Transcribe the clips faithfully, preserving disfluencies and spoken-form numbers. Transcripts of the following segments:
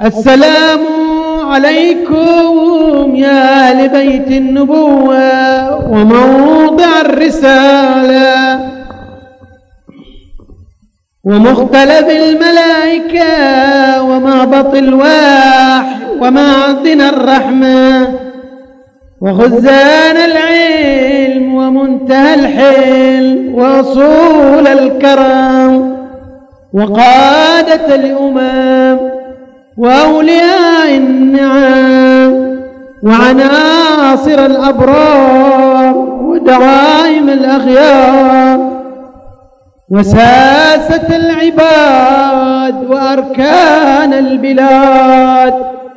السلام عليكم يا أهل بيت النبوة وموضع الرسالة ومختلف الملائكة ومهبط الوحي ومعدن الرحمة وخزان العلم ومنتهى الحلم وأصول الكرم وقادة الأمم وأولياء النعم وعناصر الأبرار ودعائم الأخيار وساسة العباد وأركان البلاد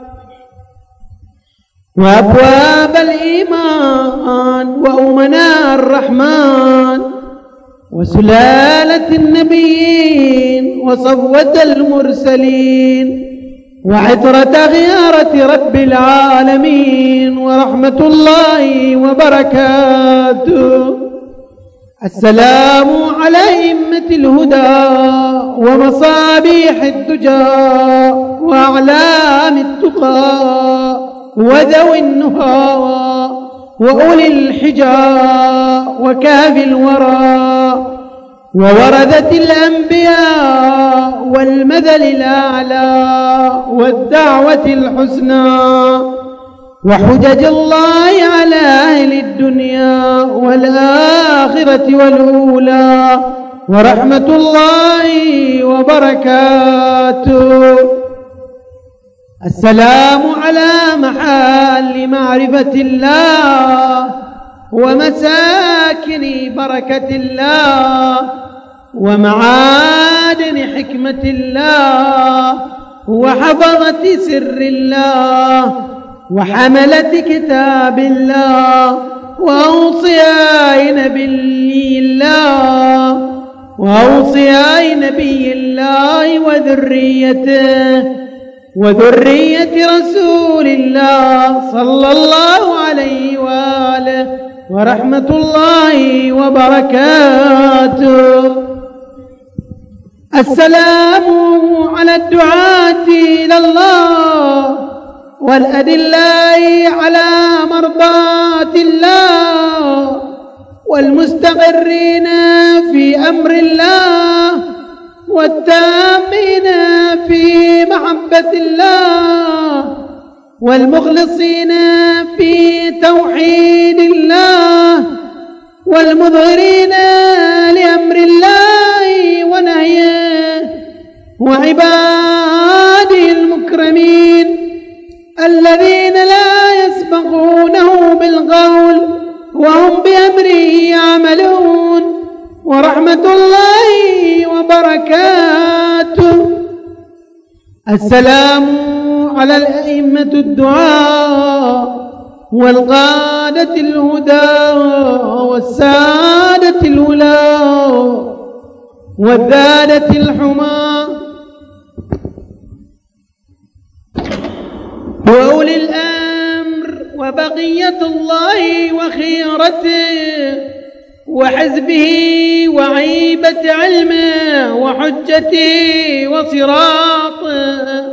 وأبواب الإيمان وأمناء الرحمن وسلالة النبيين وصفوة المرسلين وعطرة غيارة رب العالمين ورحمة الله وبركاته. السلام على أئمة الهدى ومصابيح الدجى وأعلام التقى وذوي النهى وأولي الحجى وكاف الورى ووردة الأنبياء والمثل الأعلى والدعوة الحسنى وحجج الله على أهل الدنيا والآخرة والأولى ورحمة الله وبركاته. السلام على محال معرفة الله ومساكن بركة الله ومعادن حكمة الله وحفظة سر الله وحملة كتاب الله وأوصياء نبي الله وأوصياء نبي الله وذريته وذرية رسول الله صلى الله عليه وآله ورحمة الله وبركاته. السلام على الدعاة إلى الله والأدلاء على مرضاة الله والمستقرين في أمر الله والتامين في محبة الله والمخلصين في توحيد الله والمظهرين لأمر الله ونهيه وعباده المكرمين الذين لا يسبقونه بالقول وهم بأمره يعملون ورحمة الله وبركاته. السلام على الأئمة الدعاء والقادة الهدى والسادة الولاة والذادة الحمى وأولي الأمر وبقية الله وخيرته وحزبه وعيبة علمه وحجته وصراطه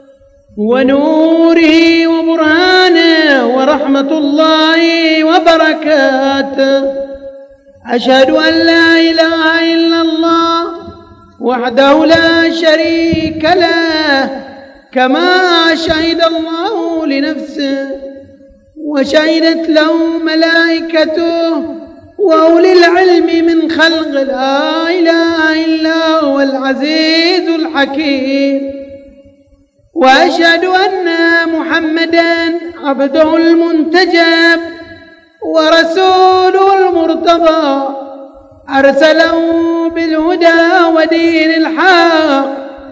ونوره وبرهانه ورحمة الله وبركاته. أشهد أن لا إله إلا الله وحده لا شريك له كما شهد الله لنفسه وشهدت له ملائكته وأولي العلم من خلق لا إله إلا هو العزيز الحكيم. وأشهد أن محمدًا عبده المنتجب ورسوله المرتضى أرسله بالهدى ودين الحق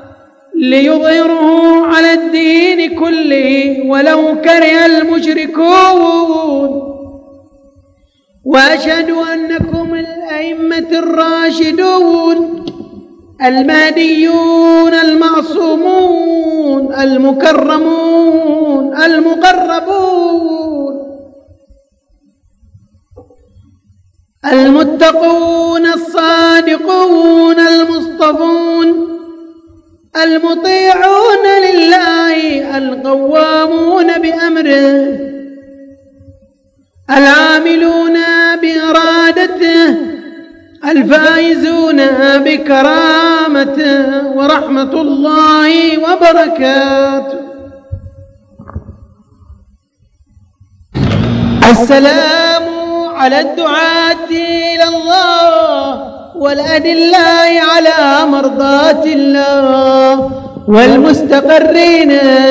ليظهره على الدين كله ولو كره المشركون. وأشهد أنكم الأئمة الراشدون المهديون المعصومون المكرمون المقربون المتقون الصادقون المصطفون المطيعون لله القوامون بأمره العاملون بإرادته الفائزون بكرامته ورحمة الله وبركاته. السلام على الدعاة إلى الله والأدلاء على مرضاة الله والمستقرين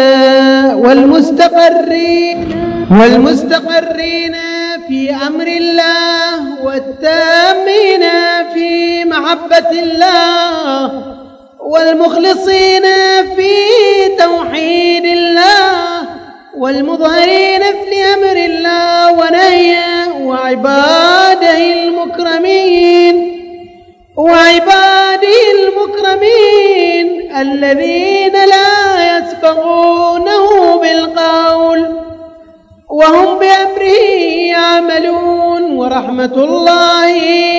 والمستقرين والمستقرين في أمر الله والتامين في محبة الله والمخلصين في توحيد الله والمظهرين في أمر الله ونهيه وعباده المكرمين وعباده المكرمين الذين لا يسبقونه بالقول وهم بأمره يعملون ورحمة الله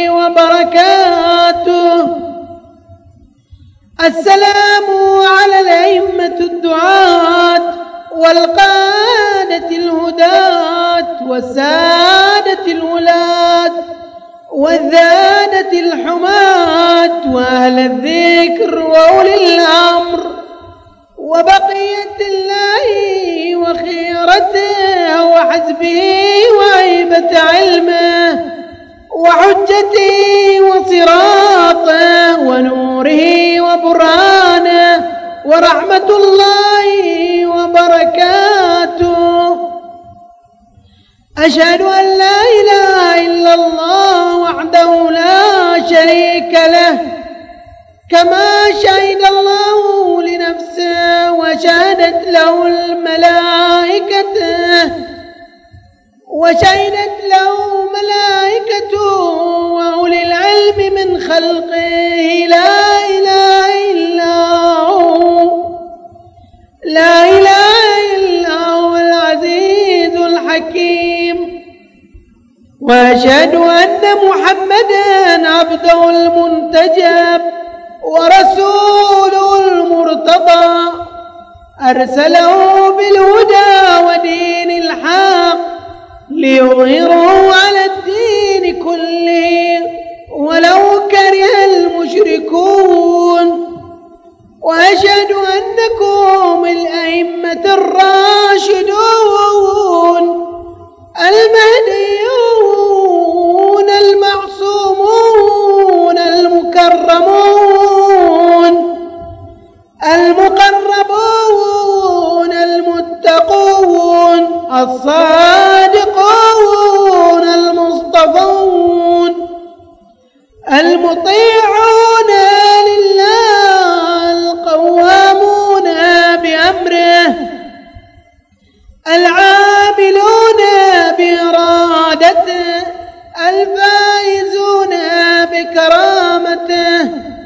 وبركاته. السلام على الأئمة الدعاة والقادة الهداة والسادة الولاة والذادة الحماة وأهل الذكر وأولي الأمر وبقية الله وخيرته وحزبه وهيبة علمه وحجته وصراطه ونوره وبرهانه ورحمة الله وبركاته. أشهد أن لا إله إلا الله وحده لا شريك له كما شهد الله لنفسه وشهدت له الملائكة وشهدت له ملائكته وأولي العلم من خلقه لا إله إلا هو لا إله إلا هو العزيز الحكيم. وأشهد أن محمدًا عبده المنتجب ورسوله المرتضى أرسله بالهدى ودين الحق ليظهره على الدين كله ولو كره المشركون. وأشهد أنكم الأئمة الراشدون المهديون المعصومون المكرمون المقربون المتقون الصادقون المصطفون المطيعون لله القوامون بأمره العاملون بإرادته الفائزون بكرامته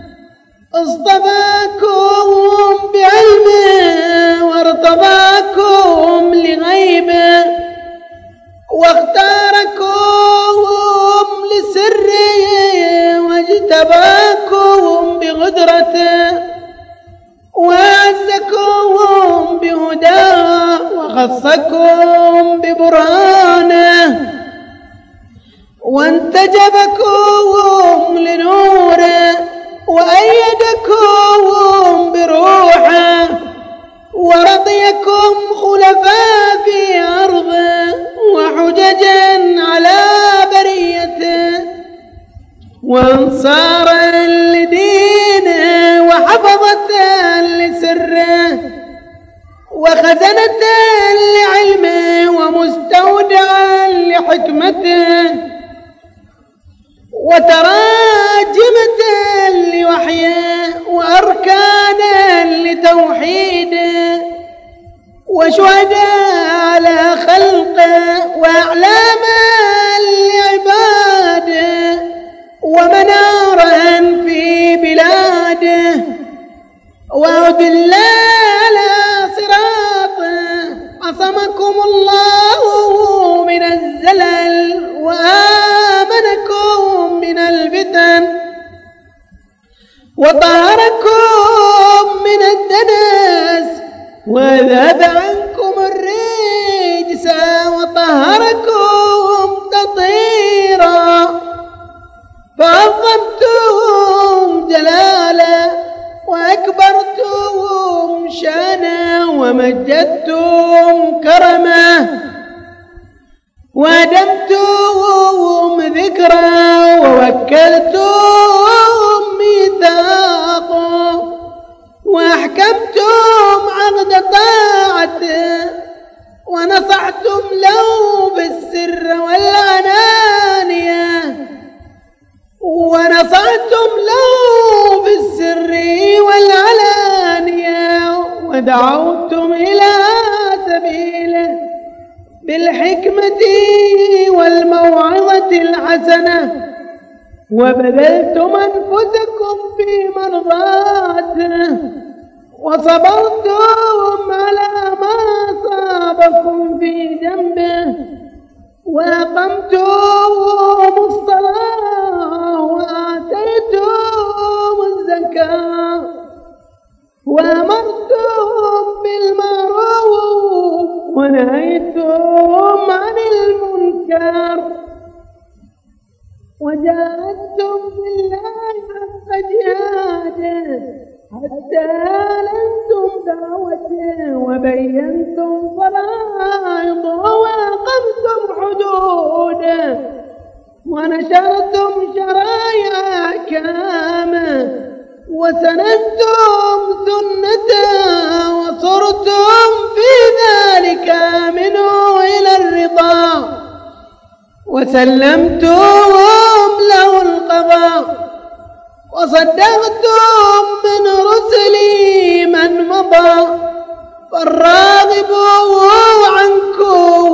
اصطفاكم بعلمه وارتضاكم لغيبه واختاركم لسره واجتباكم بقدرته وأعزكم بهداه وخصكم ببرهانه وانتجبكم لنوره وأيدكم بروحه ورضيكم خلفاء في أرضه وحججا على بريته وانصارا لدينه وحفظة لسره وخزنة لعلمه ومستودعا لحكمته وتراجمة لوحيه وأركانا لتوحيده وشهداء على خلقه وأعلاما لعباده ومنارا في بلاده وأدلا على صراطه عصمكم الله من الزلل وآمنكم من الفتن وطهركم من الدنس وذهب عنكم الرجس وطهركم تطهيرا، فعظمتم جلالا وأكبرتم شانا ومجدتم كرما، وأدمتم ذكرا ووكلتم ميثاقا، وأحكمتم عقد طاعته، ونصحتم له بالسر والعلانية، ونصحتم له بالسر والعلانية، ودعوتم إلى سبيله بالحكمة والموعظة الحسنة، وبذلتم أنفسكم في مرضاته، وصبرتم على ما أصابكم في جنبه، وأقمتم الصلاة وآتيتم الزكاة، وأمرتم بالمعروف ونهيتم عن المنكر، وجاهدتم بالله حق جهاده حتى أعلنتم دعوته، وبينتم فرائضه وأقمتم حدوده، ونشرتم شرائع أحكامه، وسندتم سنته، وصرتم في ذلك منه إلى الرضا، وسلمتم له القضاء، وصدقتم من رسلي من مضى، فالراغب عنكم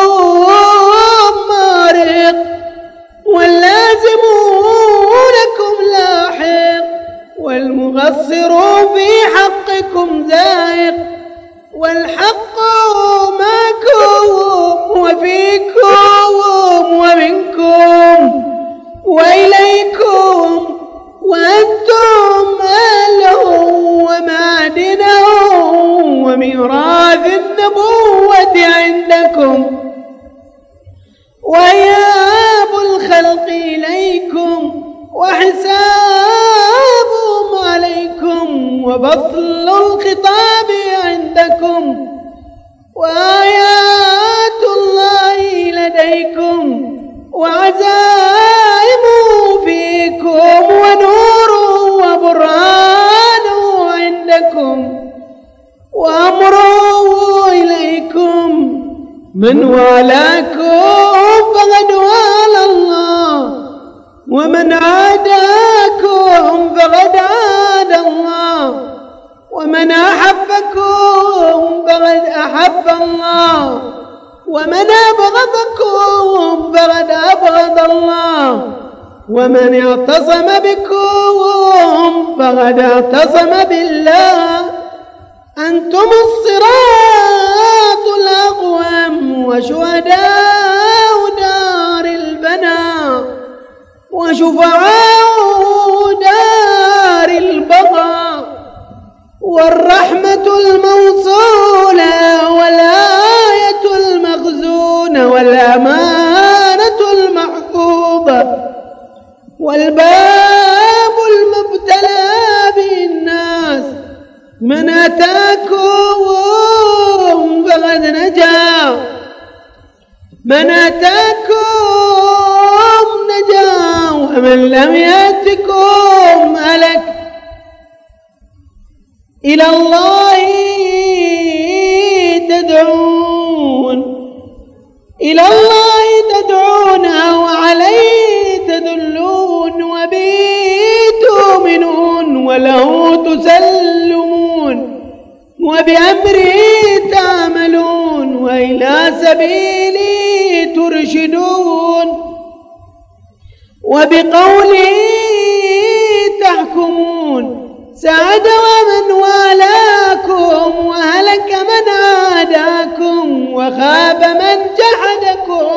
مارق، واللازم لكم لاحق، والمغصر في حقكم زائق، والحق معكم وفيكم ومنكم وإليكم، وأنتم أهله ومعدنه وميراث النبوة عندكم، وإياب الخلق إليكم، وحسابهم عليكم، وبطل الخطاب عندكم، وآيات الله لديكم، وعزائم فيكم، ونور وبرهان عندكم، وأمره إليكم، من والاكم فقد والى الله، ومن عاداكم فقد عاد الله، ومن أحبكم فقد أحب الله، ومن أبغضكم فقد أبغض الله، ومن اعتصم بكم فقد اعتصم بالله. أنتم الصراط الأقوم، وشهداء دار البناء، وشفعاء دار البقاء، والرحمة الموصولة، والآية المخزونة، والأمانة المحفوظة، والباب المبتلى به الناس. من أتاكم فقد نجا، من أتاكم نجا، ومن لم يأتكم هلك. إلى الله تدعون، إلى الله تدعون، وعليه تدلون، وبه تؤمنون، وله تسلمون، وبأمره تعملون، وإلى سبيله ترشدون، وبقوله تحكمون. سعد ومن والاكم، وهلك من عاداكم، وخاب من جحدكم،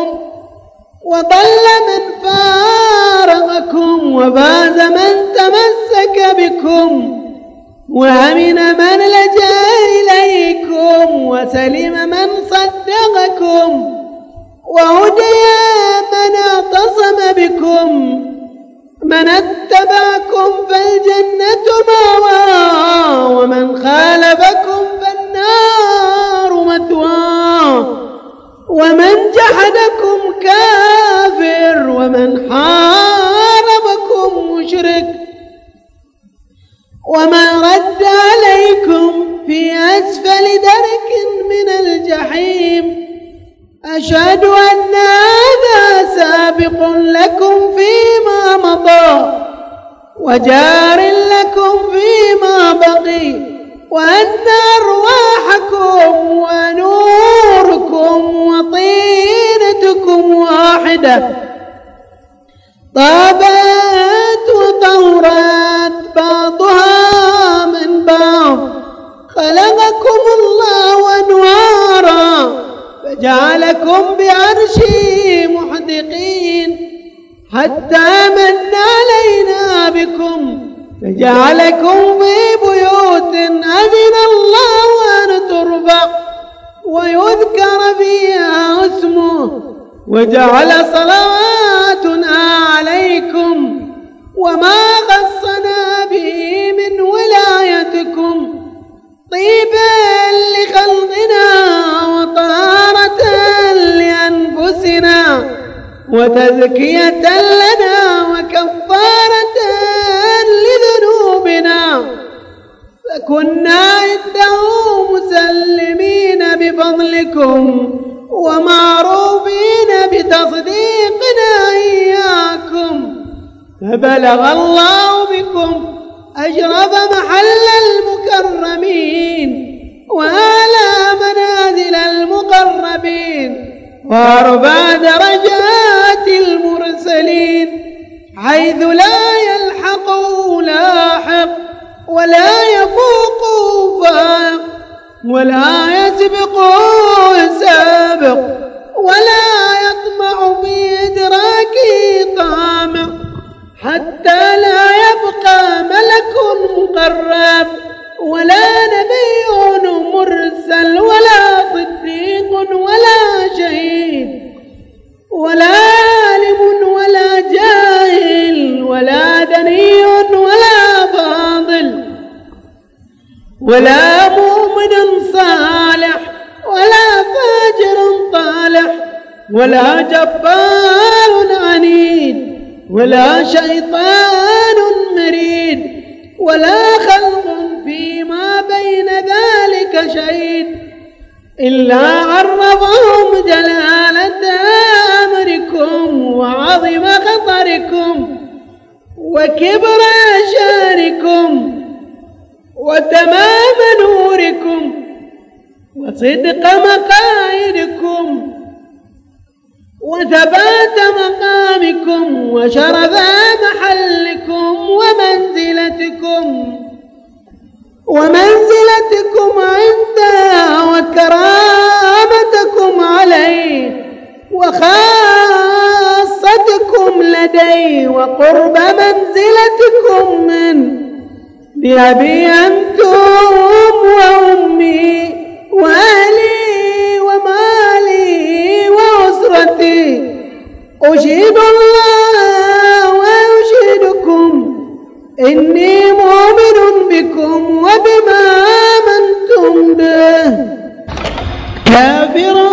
وضل من فارقكم، وفاز من تمسك بكم وأمن من لجأ إليكم وسلم من صدقكم وهدي من اعتصم بكم. من اتبعكم فالجنة مأواه ومن خالفكم فالنار مثواه. ومن جحدكم كافر ومن حاربكم مشرك. ومن رد عليكم في أسفل درك من الجحيم. أشهد أن هذا سابق لكم فيما مضى وجار لكم فيما بقي وأن أرواحكم ونوركم وطينتكم واحدة طابت وطورت بعضها من بعض. خلقكم الله أنوارا فجعلكم بعرشه محدقين حتى من علينا بكم فجعلكم في بيوت أذن الله أن ترفع ويذكر فيها اسمه وجعل صلواتنا عليكم وما خصنا به من ولايتكم طيبا لخلقنا وطهارة لأنفسنا وتزكية لنا وكفارة لذنوبنا. فكنا عنده مسلمين بفضلكم ومعروفين بتصديقنا إياكم. فبلغ الله بكم أشرف محل المكرمين وأعلى منازل المقربين وأرفع درجات المرسلين حيث لا يلحق لاحق ولا يفوق فائق ولا يسبق سابق ولا يطمع في إدراكه طامع حتى لا يبقى ملك مقرب ولا نبي مرسل ولا صديق ولا شهيد ولا عالم ولا جاهل ولا دني ولا فاضل ولا مؤمن صالح ولا فاجر طالح ولا جبار عنيد ولا شيطان مريد ولا خلق فيما بين ذلك شيء إلا عرفهم جلالة أمركم وعظم خطركم وكبر شانكم وتمام نوركم وصدق مقايدكم وثبات مقامكم وشرف محلكم ومنزلتكم ومنزلتكم عنده وكرامتكم عليه وخاصتكم لديه وقرب منزلتكم منه. بأبي أنتم وأمي وأهلي ومالي وأسرتي أشهد الله وأشهدكم إني مؤمن بكم وبما آمنتم به كافر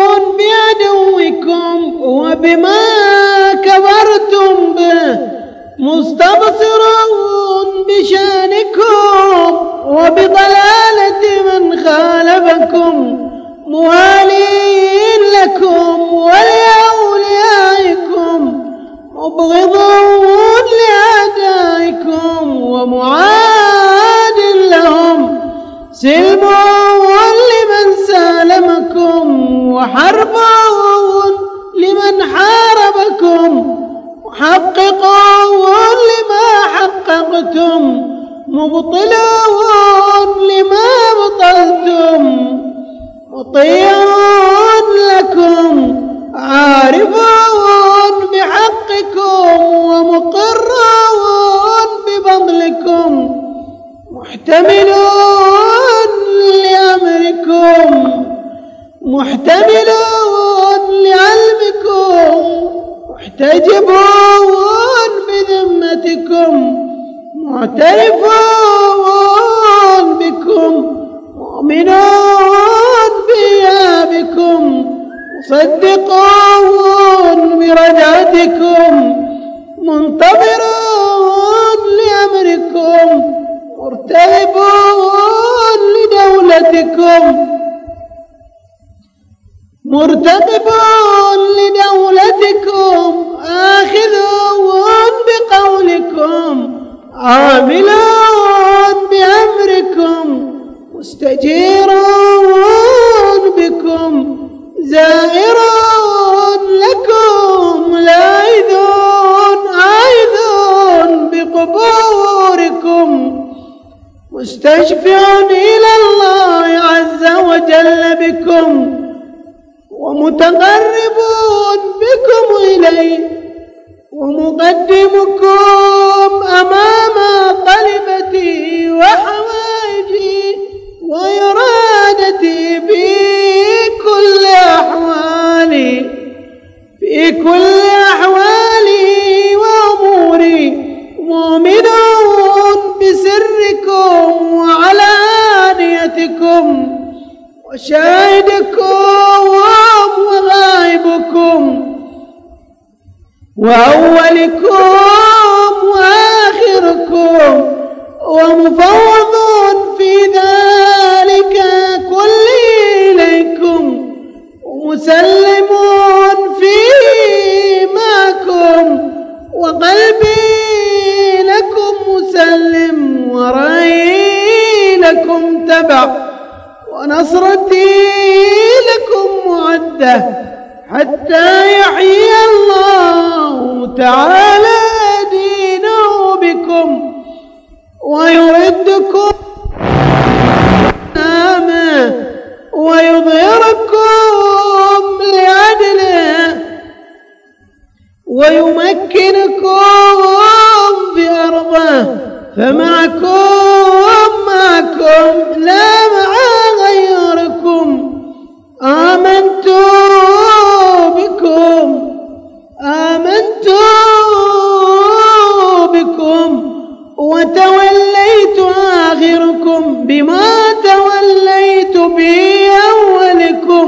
بعدوكم وبما كفرتم به مستبصر بشانكم وبضلالة من خالفكم موالين لكم ولأوليائكم مبغضون لأعدائكم ومعاد لهم سلمون لمن سالمكم وحربون لمن حاربكم محققون لما حققتم مبطلون لما بطلتم مطيعون لكم عارفون بحقكم ومقرون بفضلكم محتملون لأمركم محتملون لعلمكم محتجبون بذمتكم معترفون بكم مؤمنون بإيابكم مصدقون برجعتكم منتظرون لأمركم مرتهبون لدولتكم مرتقبون لدولتكم آخذون بقولكم عاملون بأمركم مستجيرون بكم زائرون لكم لاذون عائذون بقبوركم مستشفعون إلى الله عز وجل بكم ومتقربون بكم إليه ومقدمكم أمام طلبتي وحوائجي وإرادتي في كل أحوالي في كل أحوالي وأموري مؤمنون بسركم وعلانيتكم وشاهدكم وغائبكم وأولكم وآخركم ومفوض في ذلك كله إليكم ومسلمون فيه معكم وقلبي لكم مسلم ورأيي لكم تبع ونصرتي لكم معدة حتى يحيي الله تعالى دينه بكم ويردكم أمامه ويظهركم لعدله ويمكنكم في أرضه فمعكم معكم لا مع غيركم آمنت بكم آمنت بكم وتوليت آخركم بما توليت به أولكم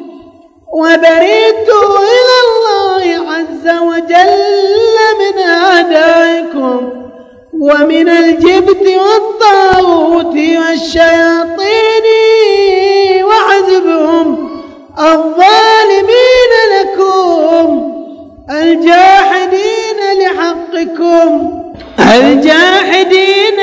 وبريت إلى الله عز وجل من أعدائكم ومن الجبت والطاغوت والشياطين وحزبهم الظالمين لكم الجاحدين لحقكم الجاحدين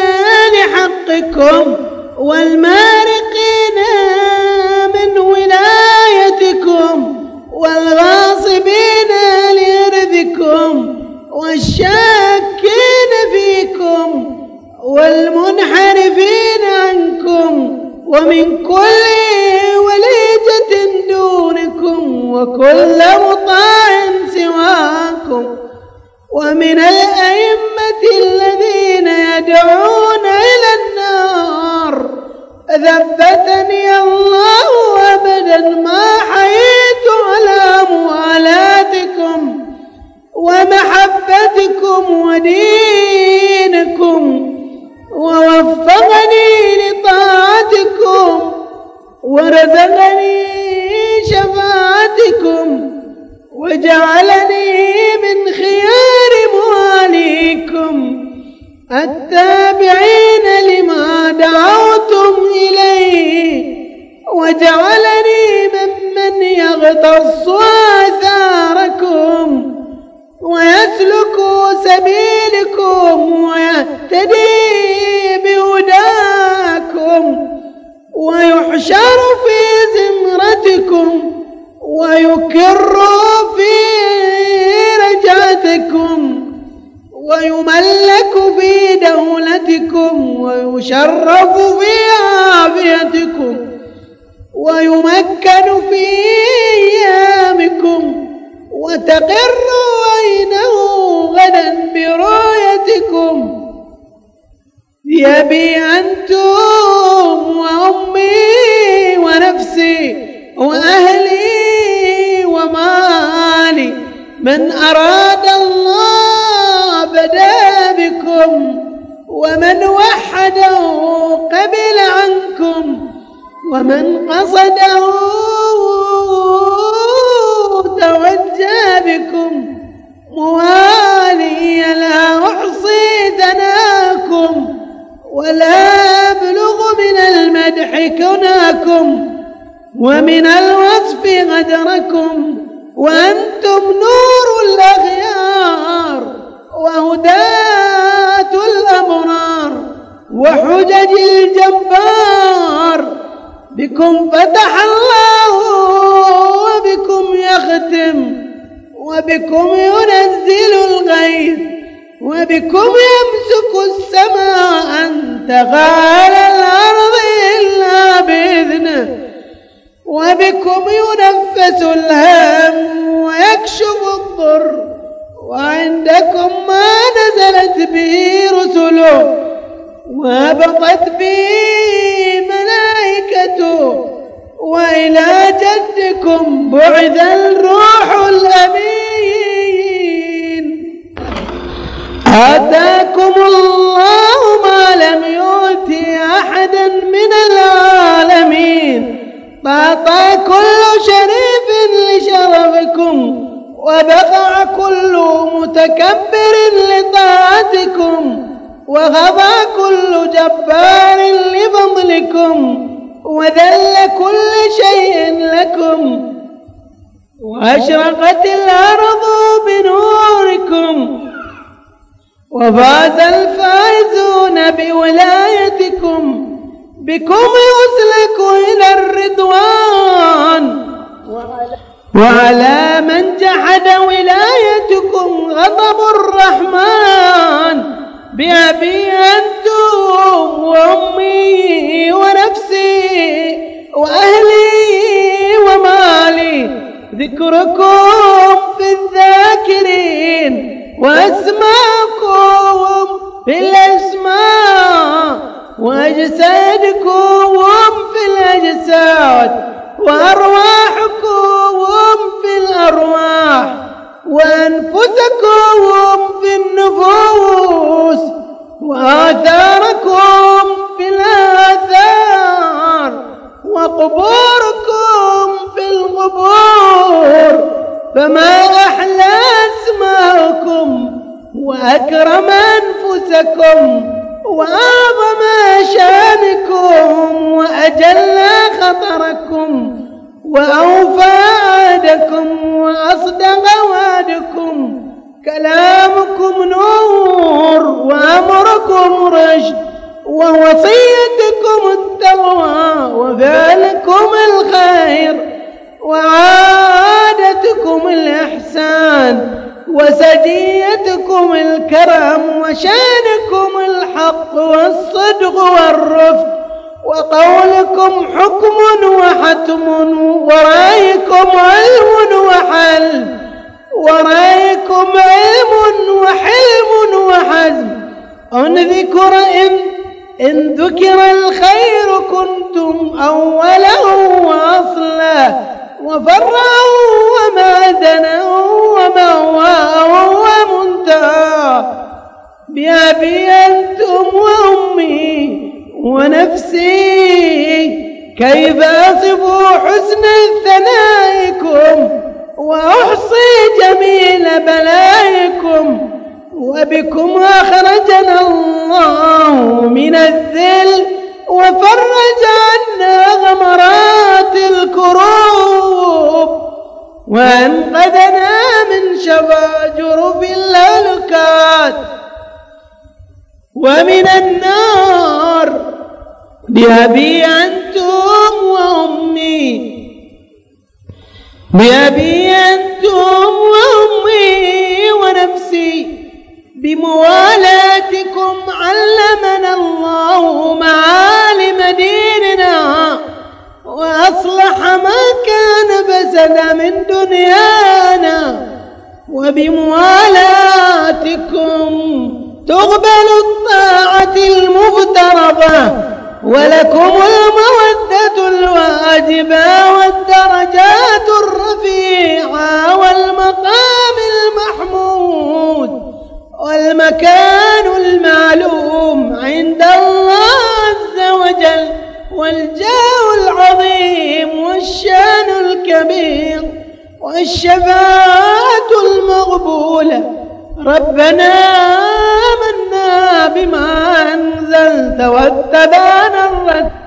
لحقكم والمارقين من ولايتكم والغاصبين لإرثكم والشاكين فيكم والمنحرفين عنكم ومن كل وليجة دونكم وكل مطاع سواكم ومن الأئمة الذين يدعون إلى النار ثبتني الله أبدا ما حييت على موالاتكم ومحبتكم ودينكم ووفقني لطاعتكم ورزقني شفاعتكم وجعلني من خيار مواليكم التابعين لما دعوتم إليه وجعلني ممن يغتص آثاركم ويسلك سبيلكم ويهتدي بهداكم ويحشر في زمرتكم ويكر في رجعتكم ويملك في دولتكم ويشرف في عافيتكم ويمكن في أيامكم وتقر عينه غدا برؤيتكم بأبي أنتم وأمي ونفسي وأهلي ومالي، من أراد الله بدا بكم، ومن وحده قبل عنكم، ومن قصده توجه بكم. موالي لا أحصي ثناكم ولا أبلغ من المدح كناكم، ومن الوصف غدركم، وأنتم نور الأغيار وهداة الأبرار وحجج الجبار. بكم فتح الله وبكم يختم، وبكم ينزل الغيث، وبكم يمسك السماء أن تقع على الأرض إلا بإذنه، وبكم ينفس الهم ويكشف الضر، وعندكم ما نزلت به رسله وهبطت به ملائكته، وإلى جدكم بعث الروح الأمين. آتاكم الله ما لم يؤت أحدا من العالمين، فأعطى كل شريف لشرفكم، وبقع كل متكبر لطاعتكم، وغضى كل جبار لفضلكم، وذل كل شيء لكم، وأشرقت الأرض بنوركم، وفاز الفائزون بولايتكم. بكم يسلك إلى الرضوان، وعلى من جحد ولايتكم غضب الرحمن. بأبي أنتم وأمي ونفسي وأهلي ومالي، ذكركم في الذاكرين، وأسماءكم في الأسماء، وأجسادكم في الأجساد، وأرواحكم في الأرواح، وأنفسكم في النفوس، وآثاركم في الآثار، وقبوركم في القبور. فما أحلى أسماءكم، وأكرم أنفسكم، وأعظم شانكم، وأجل خطركم، وأوفى عهدكم، وأصدق وعدكم. كلامكم نور، وأمركم رشد، ووصيتكم التقوى، وفعلكم الخير، وعادتكم الإحسان، وسجيتكم الكرم، وشانكم الحق والصدق والرفق، وقولكم حكم وحتم، ورأيكم علم وحلم، ورأيكم علم وحلم وحزم. أن ذكر إن, إن ذكر الخير كنتم أوله وأصله، وفرعه ومعدنه ومأواه ومنتهاه. بأبي أنتم وأمي ونفسي، كيف أصف حسن ثنائكم، وأحصي جميل بلائكم. وبكم أخرجنا الله من الذل، وفرج عنا غمرات الكروب، وأنقذنا من شفاجر في الهلكات ومن النار. بأبي أنتم وأمي، بأبي أنتم وأمي ونفسي، بموالاتكم علمنا الله معالم ديننا، وأصلح ما كان فسد من دنيانا. وبموالاتكم تقبل الطاعة المفترضة، ولكم المودة الواجبة والدرجات الرفيعة والمقام المحمود والمكان المعلوم عند الله عز وجل، والجاه العظيم والشان الكبير والشفاعة المقبولة. ربنا آمنا بما أنزلت واتبعنا الرسول